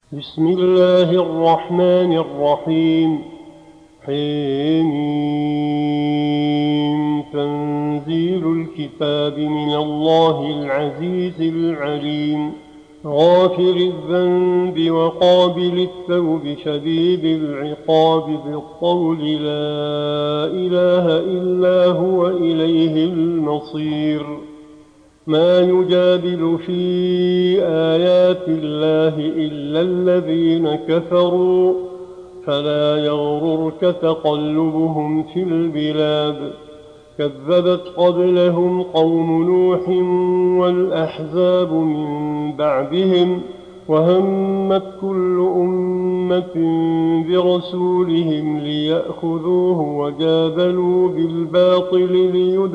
بسم الله الرحمن الرحيم. حميم. تنزيل الكتاب من الله العزيز العليم. غافر الذنب وقابل التوب شديد العقاب بالطول لا إله إلا هو إليه المصير. ما يجادل في آيات الله إلا الذين كفروا فلا يغررك تقلبهم في البلاد. كذبت قبلهم قوم نوح والأحزاب من بعدهم وهمت كل أمة برسولهم ليأخذوه وجادلوا بالباطل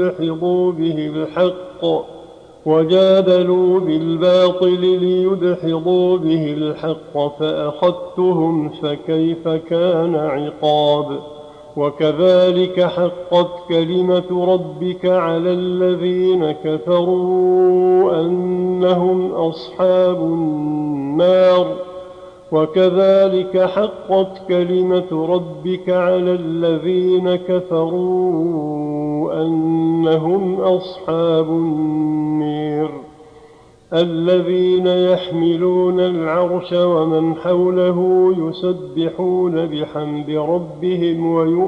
ليدحضوا به الحق فأخذتهم فكيف كان عقاب. وكذلك حقت كلمة ربك على الذين كفروا أنهم أصحاب النار. الذين يحملون العرش ومن حوله يسبحون بحمد ربهم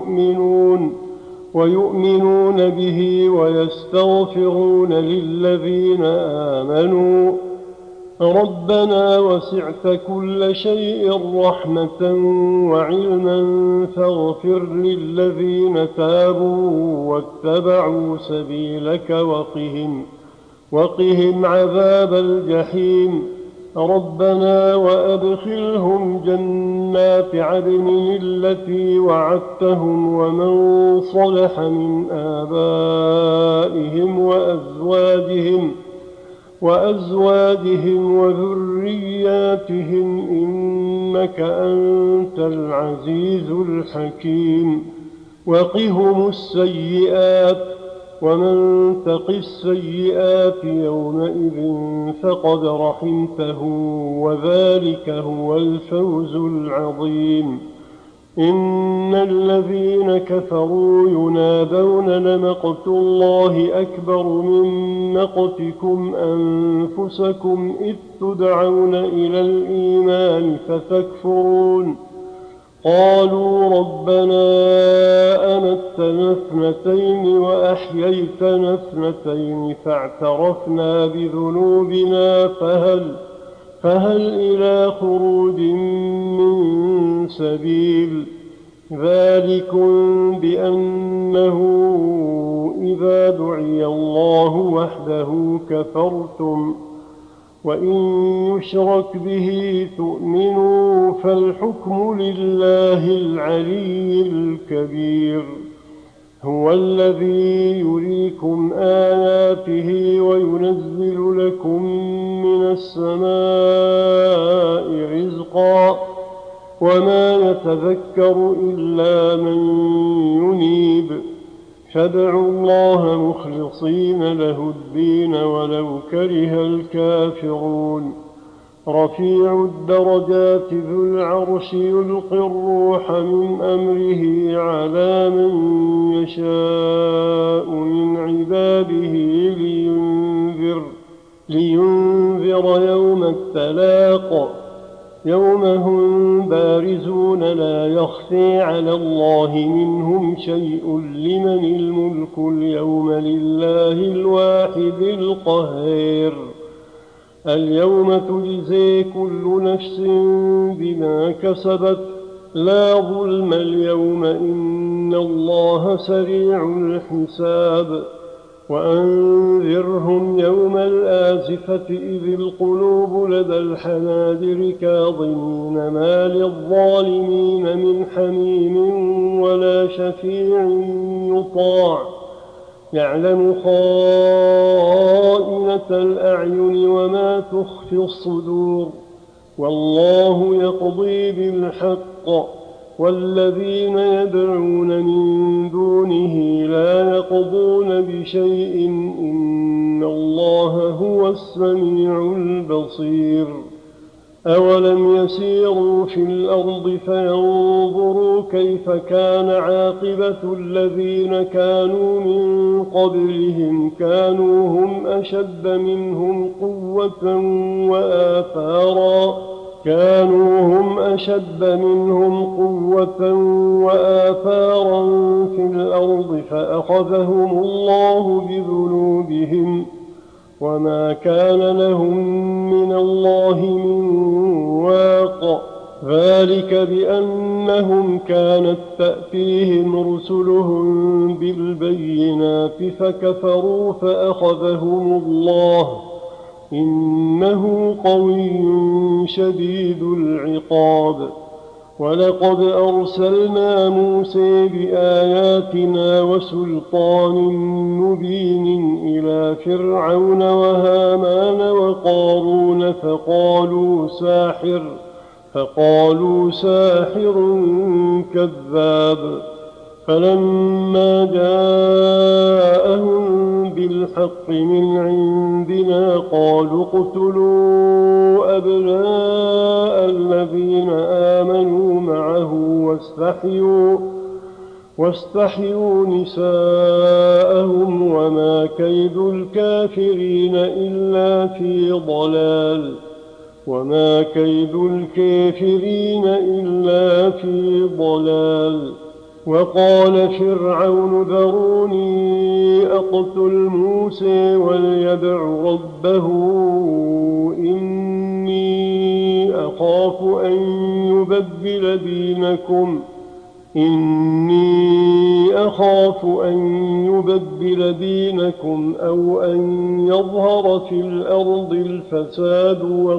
ويؤمنون به ويستغفرون للذين آمنوا ربنا وسعت كل شيء رحمة وعلما فاغفر للذين تابوا واتبعوا سبيلك وقهم عذاب الجحيم. ربنا وأدخلهم جنات عدن التي وعدتهم ومن صلح من آبائهم وأزواجهم وذرياتهم إنك أنت العزيز الحكيم. وقهم السيئات ومن تق السيئات يومئذ فقد رحمته وذلك هو الفوز العظيم. إن الذين كفروا ينادون لمقت الله أكبر من مقتكم أنفسكم إذ تدعون إلى الإيمان فتكفرون. قالوا ربنا أمتنا اثنتين وأحييتنا اثنتين فاعترفنا بذنوبنا فهل إلى خروج من سبيل. ذلكم بأنه إذا دعي الله وحده كفرتم وإن يشرك به تؤمنوا فالحكم لله العلي الكبير. هو الذي يريكم آياته وينزل لكم من السماء رزقا وما يتذكر إلا من ينيب. فادعوا الله مخلصين له الدين ولو كره الكافرون. رفيع الدرجات ذو العرش يلقي الروح من أمره على من يشاء من عباده لينذر يوم التلاق. يوم هم بارزون لا يخفي على الله منهم شيء لمن الملك اليوم لله الواحد القهار. اليوم تجزي كل نفس بما كسبت لا ظلم اليوم إن الله سريع الحساب. وأنذرهم يوم الآزفة إذ القلوب لدى الحناجر كاظمين ما للظالمين من حميم ولا شفيع يطاع. يعلم خائنة الأعين وما تخفي الصدور. والله يقضي بالحق والذين يدعون من دونه لا يقضون بشيء إن الله هو السميع البصير. أولم يسيروا في الأرض فينظروا كيف كان عاقبة الذين كانوا من قبلهم كانوا هم أشد منهم قوة وآثارا في الأرض فأخذهم الله بذنوبهم وما كان لهم من الله من واق. ذلك بأنهم كانت تأتيهم رسلهم بالبينات فكفروا فأخذهم الله إنه قوي شديد العقاب. ولقد أرسلنا موسى بآياتنا وسلطان مبين إلى فرعون وهامان وقارون فقالوا ساحر كذاب. فلما جاءهم بالحق من عندنا قالوا اقتلوا أبناء الذين آمنوا معه واستحيوا نساءهم وما كيد الكافرين إلا في ضلال. وقال فرعون ذروني أقتل موسى وليدع ربه إني أخاف أن يبدل دينكم أو أن يظهر في الأرض الفساد.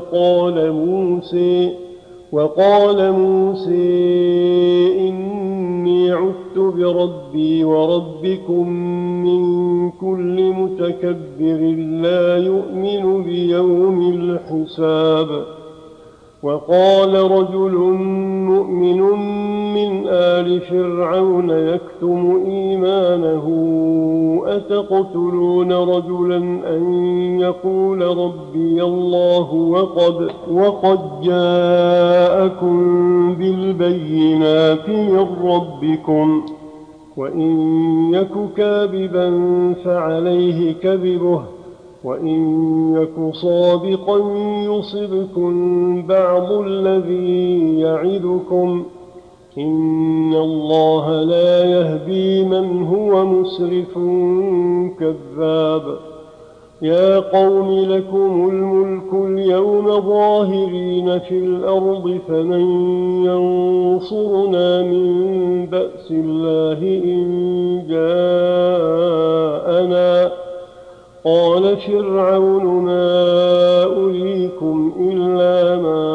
وقال موسى إني عذت بربي وربكم من كل متكبر لا يؤمن بيوم الحساب. وقال رجل مؤمن من آل فرعون يكتم إيمانه أتقتلون رجلا أن يقول ربي الله وقد جاءكم بالبينات من ربكم وإن يك كاذبا فعليه كذبه وإن يك صادقا يصبكم بعض الذي يعدكم إن الله لا يهدي من هو مسرف كذاب. يا قوم لكم الملك اليوم ظاهرين في الأرض فمن ينصرنا من بأس الله إن جاءنا. قال فرعون ما أريكم إلا ما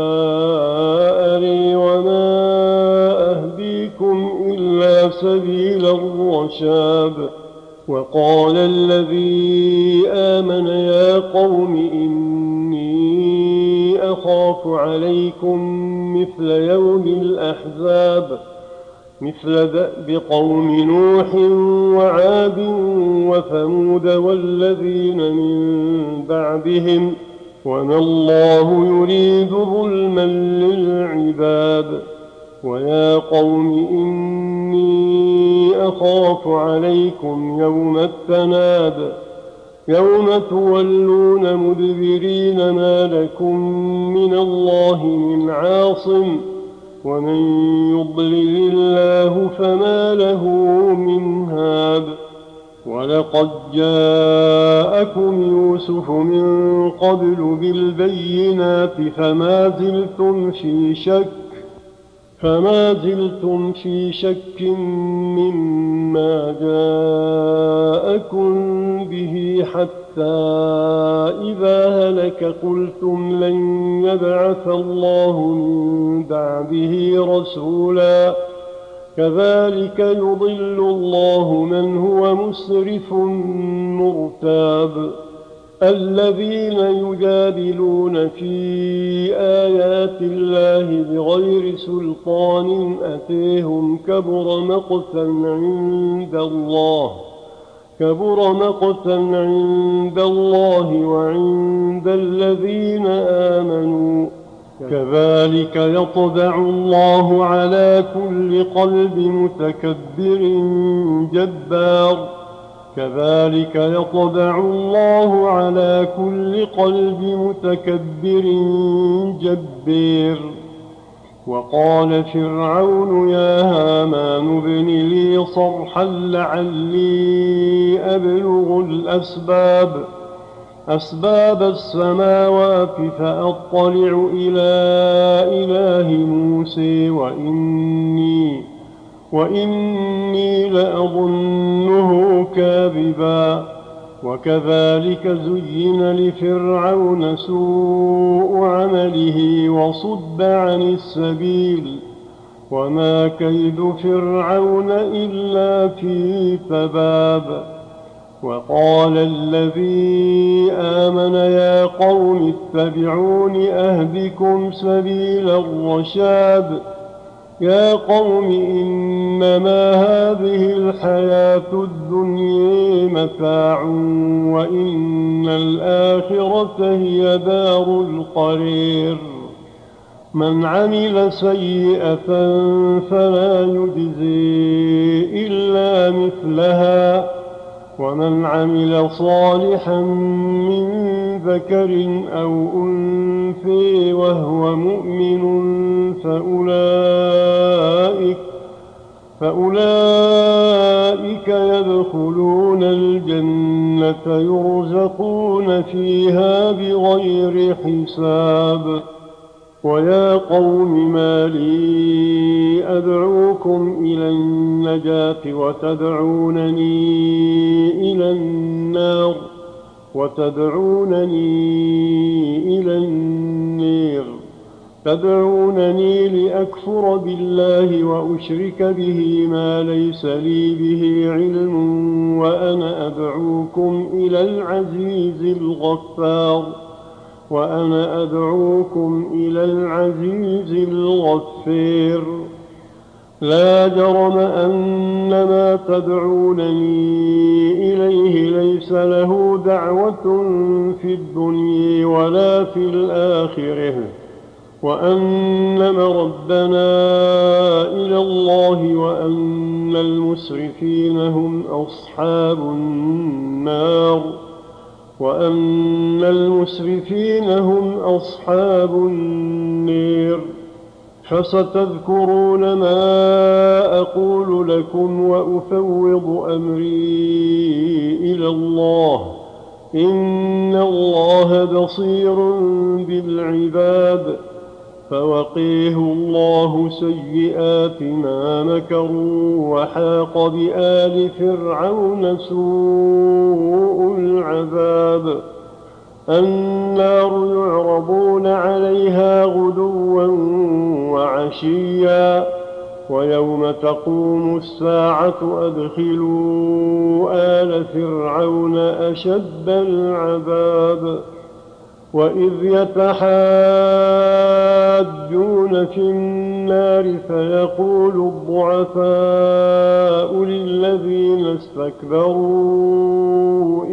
أري وما أهديكم إلا سبيل الرشاد. وقال الذي آمن يا قوم إني أخاف عليكم مثل يوم الأحزاب مثل دأب قوم نوح وعاد وثمود والذين من بعدهم وما الله يريد ظلما للعباد. ويا قوم إني أخاف عليكم يوم التناد يوم تولون مدبرين ما لكم من الله من عاصم ومن يضلل الله فما له من هاد. ولقد جاءكم يوسف من قبل بالبينات فما زلتم في شك مما جاءكم به حتى إذا هلك قلتم لن يبعث الله من بعده رسولا كذلك يضل الله من هو مسرف مرتاب. الذين يجادلون في آيات الله بغير سلطان أتيهم كبر مقتا عند الله وعند الذين آمنوا كذلك يطبع الله على كل قلب متكبر جبار كذلك يطبع الله على كل قلب متكبر جبار. وقال فرعون يا هامان ابن لي صرحا لعلي أبلغ أسباب السماوات فأطلع إلى إله موسى وإني لأظنه كاذبا. وكذلك زين لفرعون سوء عمله وصد عن السبيل وما كيد فرعون إلا في تباب. وقال الذي آمن يا قوم اتبعون أهدكم سبيل الرشاد. يا قوم إنما هذه الحياة الدنيا متاع وإن الآخرة هي دار القرير. من عمل سيئة فلا يجزي إلا مثلها ومن عمل صالحا من ذكر أو أنثى وهو مؤمن فأولئك يدخلون الجنة يرزقون فيها بغير حساب. ويا قوم ما لي أدعوكم إلى النجاة وتدعونني إلى النير تدعونني لأكفر بالله وأشرك به ما ليس لي به علم وأنا أدعوكم إلى العزيز الغفير. لا جرم أن ما تدعونني إليه ليس له دعوة في الدنيا ولا في الآخرة وأن مردنا إلى الله وأن المسرفين هم أصحاب النير. فستذكرون ما أقول لكم وأفوض أمري إلى الله إن الله بصير بالعباد. فوقيه الله سيئات ما مكروا وحاق بآل فرعون سوء العذاب. النار يعرضون عليها غدوا وعشيا ويوم تقوم الساعة أدخلوا آل فرعون أشد العذاب. وإذ يتحاجون في النار فيقول الضعفاء للذين استكبروا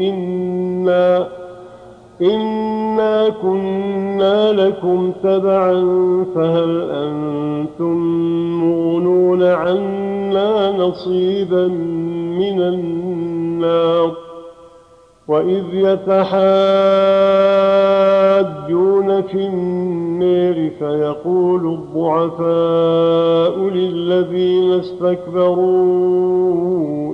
إنا كنا لكم تبعا فهل أنتم مغنون عنا نصيبا من النار. وإذ يتحاجون في النار فيقول الضعفاء للذين استكبروا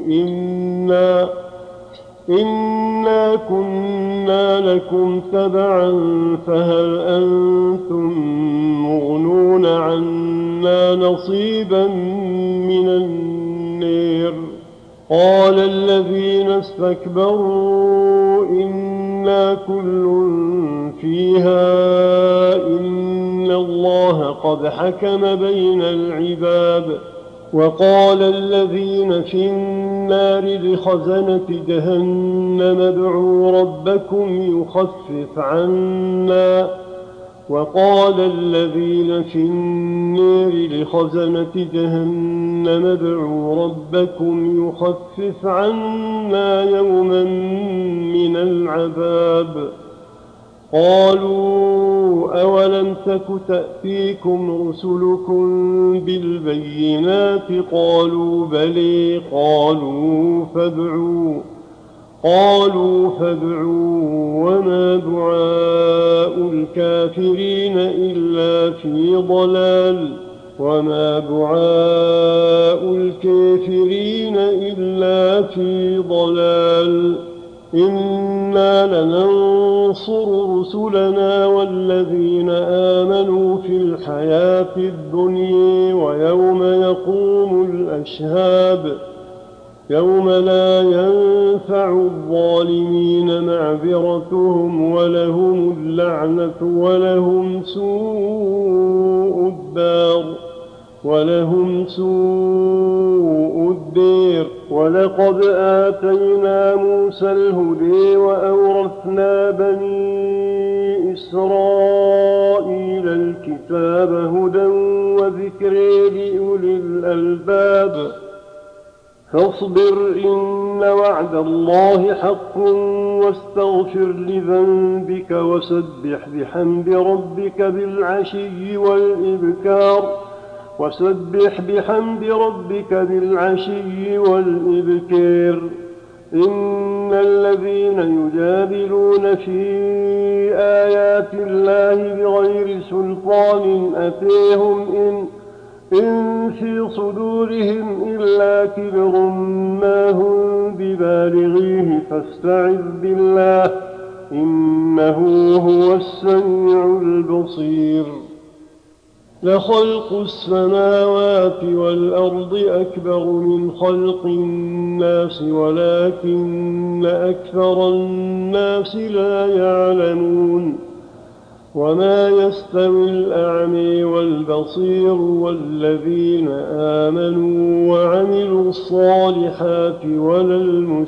إنا كنا لكم تبعا فهل أنتم مغنون عنا نصيبا من النار. قال الذين استكبروا إنا كل فيها إن الله قد حكم بين العباد. وقال الذين في النار لخزنة جهنم ادعوا ربكم يخفف عنا يوما من العذاب. قالوا أولم تك تأتيكم رسلكم بالبينات قالوا بلى قالوا فادعوا وما دعاء الكافرين إلا في ضلال وما دعاء الكافرين إلا في ضلال إنا لننصر رسلنا والذين آمنوا في الحياة الدنيا ويوم يقوم الأشهاد يوم لا ينفع الظالمين معذرتهم ولهم اللعنة ولهم سوء الدير ولقد آتينا موسى الهدى وأورثنا بني إسرائيل الكتاب هدى وذكر لأولي الألباب فاصبر إن وعد الله حق واستغفر لذنبك وسبح بحمد ربك بالعشي والإبكار إن الذين يجادلون في آيات الله بغير سلطان أتيهم إن في صدورهم إلا كبر ما هم ببالغيه فاستعذ بالله إنه هو السميع البصير لخلق السماوات والأرض أكبر من خلق الناس ولكن أكثر الناس لا يعلمون وما يستوي الأعمى والبصير والذين آمنوا وعملوا الصالحات ولا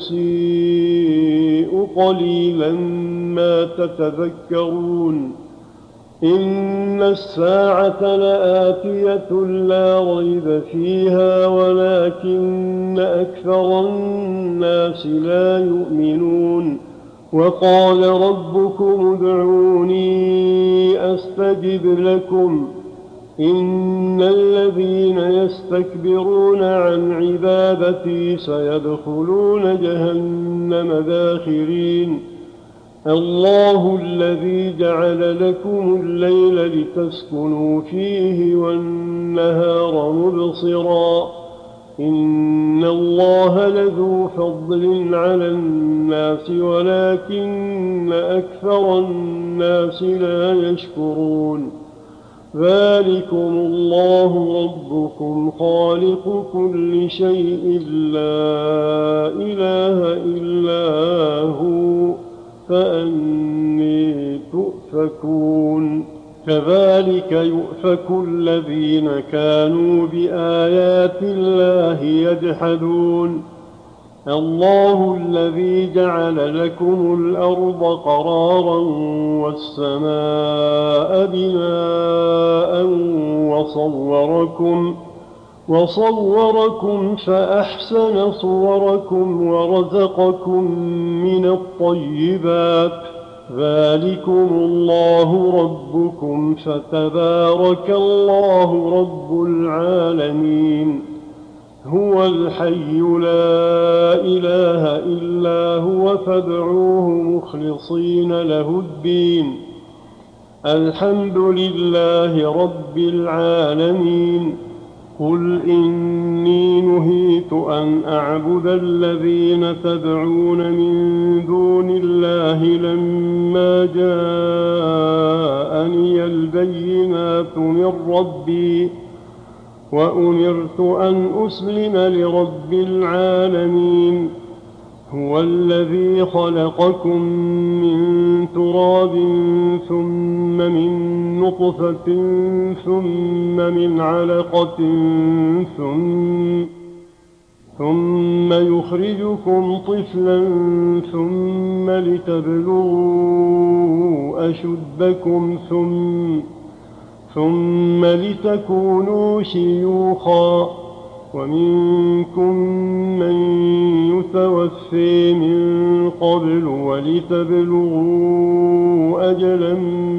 المسيء قليلا ما تتذكرون إن الساعة لآتية لا ريب فيها ولكن أكثر الناس لا يؤمنون وقال ربكم ادعوني أستجب لكم إن الذين يستكبرون عن عبادتي سيدخلون جهنم داخرين الله الذي جعل لكم الليل لتسكنوا فيه والنهار مبصرا إن الله لذو فضل على الناس ولكن أكثر الناس لا يشكرون ذلكم الله ربكم خالق كل شيء لا إله إلا هو فأني تؤفكون كذلك يؤفك الذين كانوا بآيات الله يجحدون الله الذي جعل لكم الأرض قرارا والسماء بناء وصوركم فأحسن صوركم ورزقكم من الطيبات ذلكم الله ربكم فتبارك الله رب العالمين هو الحي لا إله إلا هو فادعوه مخلصين له الدين الحمد لله رب العالمين قل إني نهيت أن أعبد الذين تدعون من دون الله لما جاءني البينات من ربي وأمرت أن أسلم لرب العالمين هو الذي خلقكم من تراب ثم من نطفة ثم من علقة ثم يخرجكم طفلا ثم لتبلغوا أشدكم ثم لتكونوا شيوخا ومنكم من يتوفي من قبل ولتبلغوا أجلا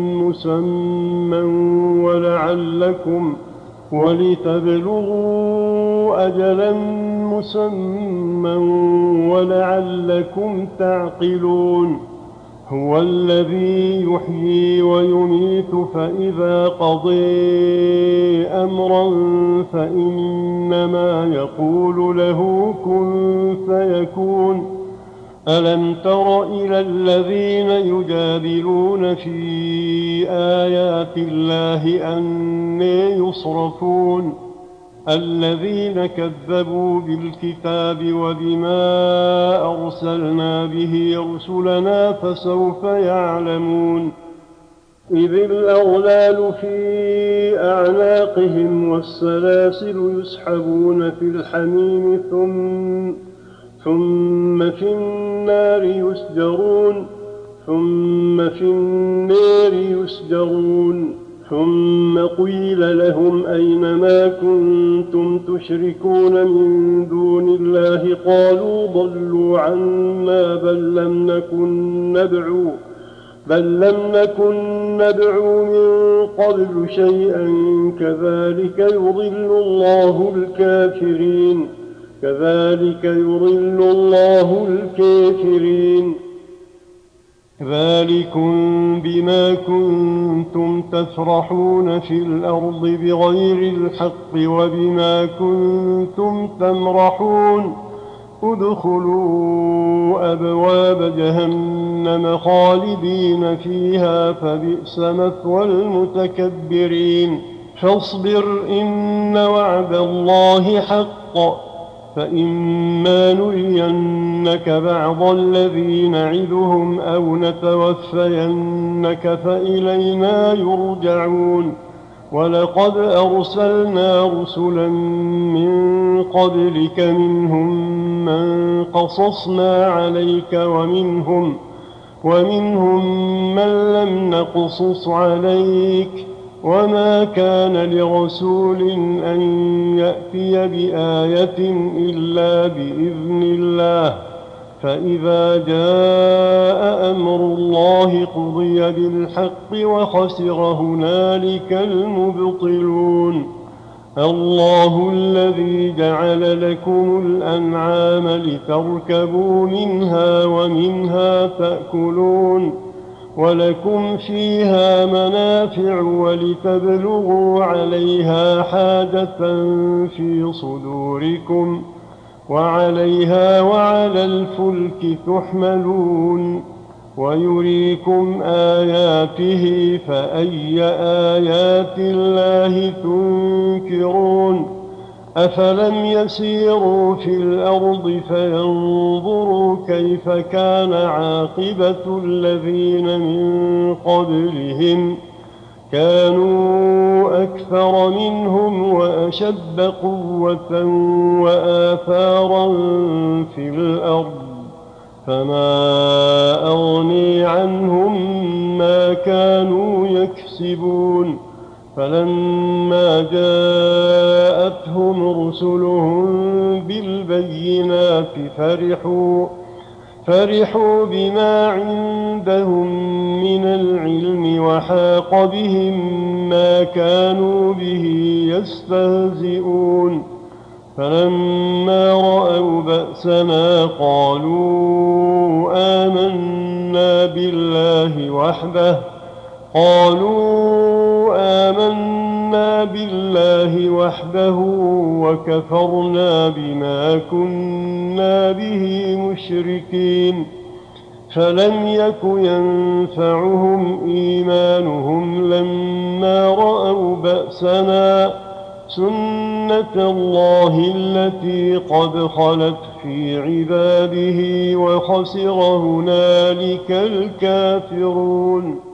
مسمى ولعلكم تعقلون. هو الذي يحيي ويميت فإذا قضى أمرا فإنما يقول له كن فيكون. ألم تر إلى الذين يجادلون في آيات الله أنى يصرفون الذين كذبوا بالكتاب وبما أرسلنا به رسلنا فسوف يعلمون. إذ الأغلال في أعناقهم والسلاسل يسحبون في الحميم ثم في النار يسجرون ثم قيل لهم أين ما كنتم تشركون من دون الله قالوا ضلوا عنا بل لم نكن ندعو من قبل شيئا كذلك يضل الله الكافرين. ذلكم بما كنتم تفرحون في الأرض بغير الحق وبما كنتم تمرحون. ادخلوا أبواب جهنم خالدين فيها فبئس مثوى المتكبرين. فاصبر إن وعد الله حق فإما نرينك بعض الذي نعدهم أو نتوفينك فإلينا يرجعون. ولقد أرسلنا رسلا من قبلك منهم من قصصنا عليك ومنهم من لم نقصص عليك وما كان لرسول أن يأتي بآية إلا بإذن الله. فإذا جاء أمر الله قضي بالحق وخسر هنالك المبطلون. الله الذي جعل لكم الأنعام لتركبوا منها ومنها تأكلون ولكم فيها منافع ولتبلغوا عليها حاجة في صدوركم وعليها وعلى الفلك تحملون. ويريكم آياته فأي آيات الله تنكرون. أفلم يسيروا في الأرض فينظروا كيف كان عاقبة الذين من قبلهم كانوا أكثر منهم وأشد قوة وآثارا في الأرض فما أغني عنهم ما كانوا يكسبون. فلما جاءتهم رسلهم بالبينات فرحوا بما عندهم من العلم وحاق بهم ما كانوا به يستهزئون. فلما رأوا بأسنا قالوا آمنا بالله وحده وكفرنا بما كنا به مشركين. فلم يك ينفعهم إيمانهم لما رأوا بأسنا سنة الله التي قد خلت في عباده وخسر هنالك الكافرون.